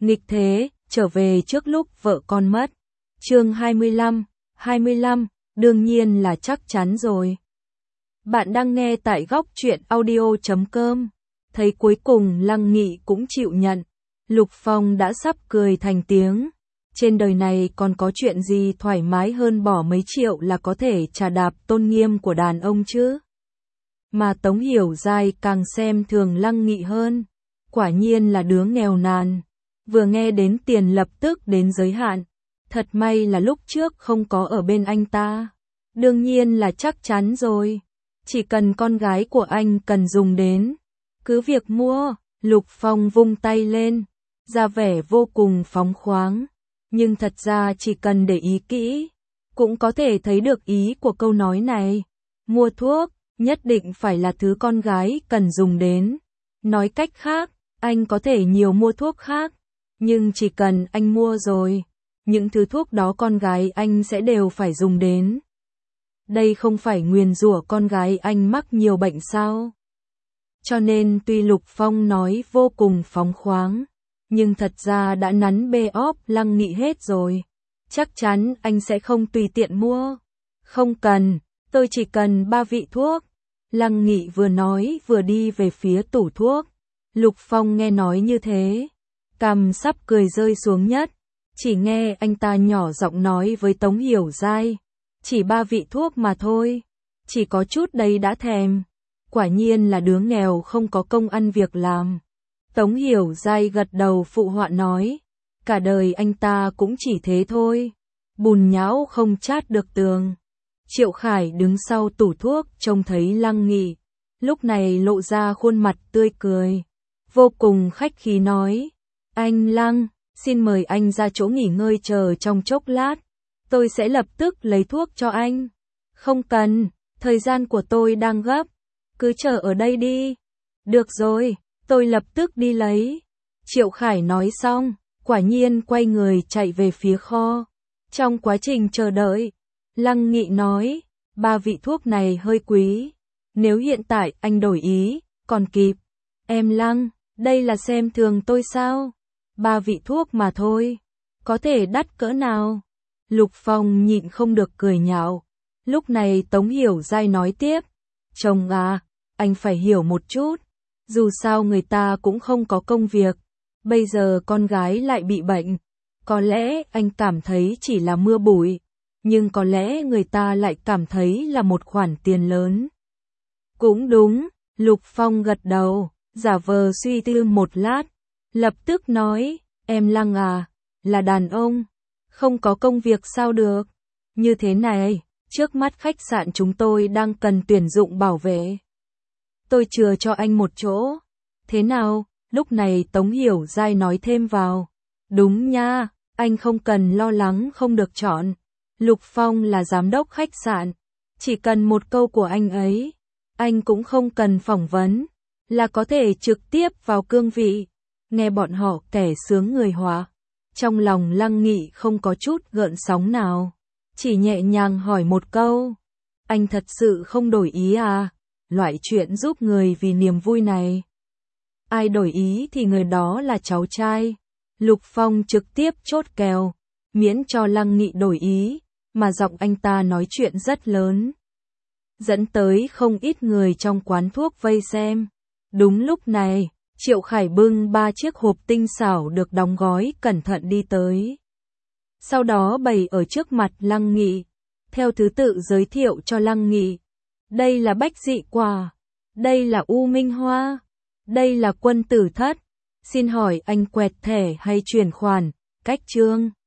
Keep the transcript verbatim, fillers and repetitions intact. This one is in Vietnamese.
nghịch thế, trở về trước lúc vợ con mất. Chương hai mươi lăm, hai mươi lăm, đương nhiên là chắc chắn rồi. Bạn đang nghe tại góc truyện audio chấm com. Thấy cuối cùng Lăng Nghị cũng chịu nhận. Lục Phong đã sắp cười thành tiếng. Trên đời này còn có chuyện gì thoải mái hơn bỏ mấy triệu là có thể trà đạp tôn nghiêm của đàn ông chứ? Mà Tống Hiểu Giai càng xem thường Lăng Nghị hơn. Quả nhiên là đứa nghèo nàn. Vừa nghe đến tiền lập tức đến giới hạn. Thật may là lúc trước không có ở bên anh ta. Đương nhiên là chắc chắn rồi. Chỉ cần con gái của anh cần dùng đến. Cứ việc mua. Lục Phong vung tay lên. Ra vẻ vô cùng phóng khoáng. Nhưng thật ra chỉ cần để ý kỹ. Cũng có thể thấy được ý của câu nói này. Mua thuốc, nhất định phải là thứ con gái cần dùng đến. Nói cách khác, anh có thể nhiều mua thuốc khác. Nhưng chỉ cần anh mua rồi, những thứ thuốc đó con gái anh sẽ đều phải dùng đến. Đây không phải nguyền rủa con gái anh mắc nhiều bệnh sao? Cho nên tuy Lục Phong nói vô cùng phóng khoáng, nhưng thật ra đã nắn bê óp Lăng Nghị hết rồi. Chắc chắn anh sẽ không tùy tiện mua. Không cần, tôi chỉ cần ba vị thuốc. Lăng Nghị vừa nói vừa đi về phía tủ thuốc. Lục Phong nghe nói như thế, cằm sắp cười rơi xuống nhất. Chỉ nghe anh ta nhỏ giọng nói với Tống Hiểu Giai. Chỉ ba vị thuốc mà thôi. Chỉ có chút đấy đã thèm. Quả nhiên là đứa nghèo không có công ăn việc làm. Tống Hiểu Giai gật đầu phụ họa nói. Cả đời anh ta cũng chỉ thế thôi. Bùn nhão không chát được tường. Triệu Khải đứng sau tủ thuốc trông thấy Lăng Nghị. Lúc này lộ ra khuôn mặt tươi cười. Vô cùng khách khí nói. Anh Lăng, xin mời anh ra chỗ nghỉ ngơi chờ trong chốc lát. Tôi sẽ lập tức lấy thuốc cho anh. Không cần, thời gian của tôi đang gấp. Cứ chờ ở đây đi. Được rồi, tôi lập tức đi lấy. Triệu Khải nói xong, quả nhiên quay người chạy về phía kho. Trong quá trình chờ đợi, Lăng Nghị nói, ba vị thuốc này hơi quý. Nếu hiện tại anh đổi ý, còn kịp. Em Lăng, đây là xem thường tôi sao? Ba vị thuốc mà thôi. Có thể đắt cỡ nào? Lục Phong nhịn không được cười nhạo. Lúc này Tống Hiểu Giai nói tiếp. Chồng à, anh phải hiểu một chút. Dù sao người ta cũng không có công việc. Bây giờ con gái lại bị bệnh. Có lẽ anh cảm thấy chỉ là mưa bụi. Nhưng có lẽ người ta lại cảm thấy là một khoản tiền lớn. Cũng đúng, Lục Phong gật đầu, giả vờ suy tư một lát. Lập tức nói, em Lăng à, là đàn ông. Không có công việc sao được. Như thế này, trước mắt khách sạn chúng tôi đang cần tuyển dụng bảo vệ. Tôi chừa cho anh một chỗ. Thế nào? Lúc này Tống Hiểu Giai nói thêm vào. Đúng nha, anh không cần lo lắng không được chọn. Lục Phong là giám đốc khách sạn. Chỉ cần một câu của anh ấy, anh cũng không cần phỏng vấn, là có thể trực tiếp vào cương vị. Nghe bọn họ kẻ sướng người họa. Trong lòng Lăng Nghị không có chút gợn sóng nào. Chỉ nhẹ nhàng hỏi một câu. Anh thật sự không đổi ý à? Loại chuyện giúp người vì niềm vui này. Ai đổi ý thì người đó là cháu trai. Lục Phong trực tiếp chốt kèo. Miễn cho Lăng Nghị đổi ý. Mà giọng anh ta nói chuyện rất lớn. Dẫn tới không ít người trong quán thuốc vây xem. Đúng lúc này, Triệu Khải bưng ba chiếc hộp tinh xảo được đóng gói cẩn thận đi tới. Sau đó bày ở trước mặt Lăng Nghị. Theo thứ tự giới thiệu cho Lăng Nghị. Đây là bách dị quả. Đây là u minh hoa. Đây là quân tử thất. Xin hỏi anh quẹt thẻ hay chuyển khoản, cách trương?